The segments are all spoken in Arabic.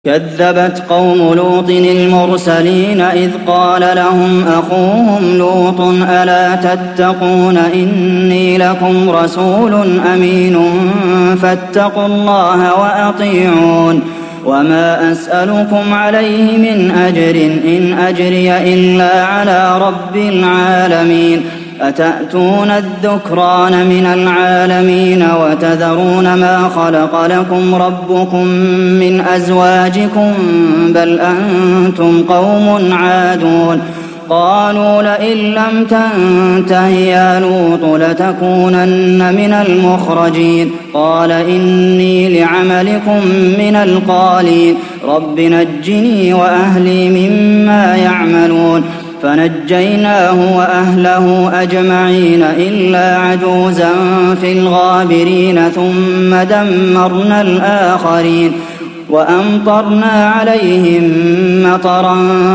كذبت قوم لوط المرسلين إذ قال لهم أخوهم لوط ألا تتقون إني لكم رسول أمين فاتقوا الله وأطيعون وما أسألكم عليه من أجر إن أجري إلا على رب العالمين أتأتون الذكران من العالمين وتذرون ما خلق لكم ربكم من أزواجكم بل أنتم قوم عادون قالوا لئن لم تنته يا لوط لتكونن من المخرجين قال إني لعملكم من القالين رب نجني وأهلي مما يعملون فنجيناه وأهله أجمعين إلا عجوزا في الغابرين ثم دمرنا الآخرين وأمطرنا عليهم مطرا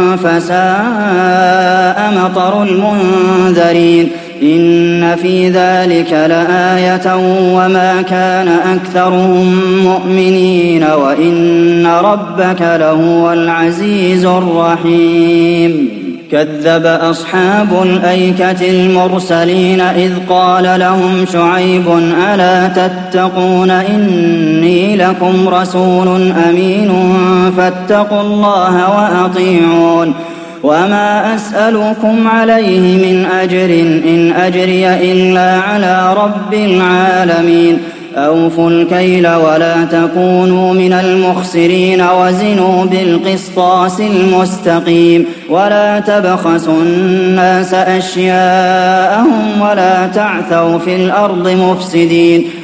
فساء مطر المنذرين إن في ذلك لآية وما كان أكثرهم مؤمنين وإن ربك لهو العزيز الرحيم كذب أصحاب الأيكة المرسلين إذ قال لهم شعيب ألا تتقون إني لكم رسول أمين فاتقوا الله وأطيعون وما أسألكم عليه من أجر إن أجري إلا على رب العالمين أوفوا الكيل ولا تكونوا من المخسرين وزنوا بالقسطاس المستقيم ولا تبخسوا الناس أشياءهم ولا تعثوا في الأرض مفسدين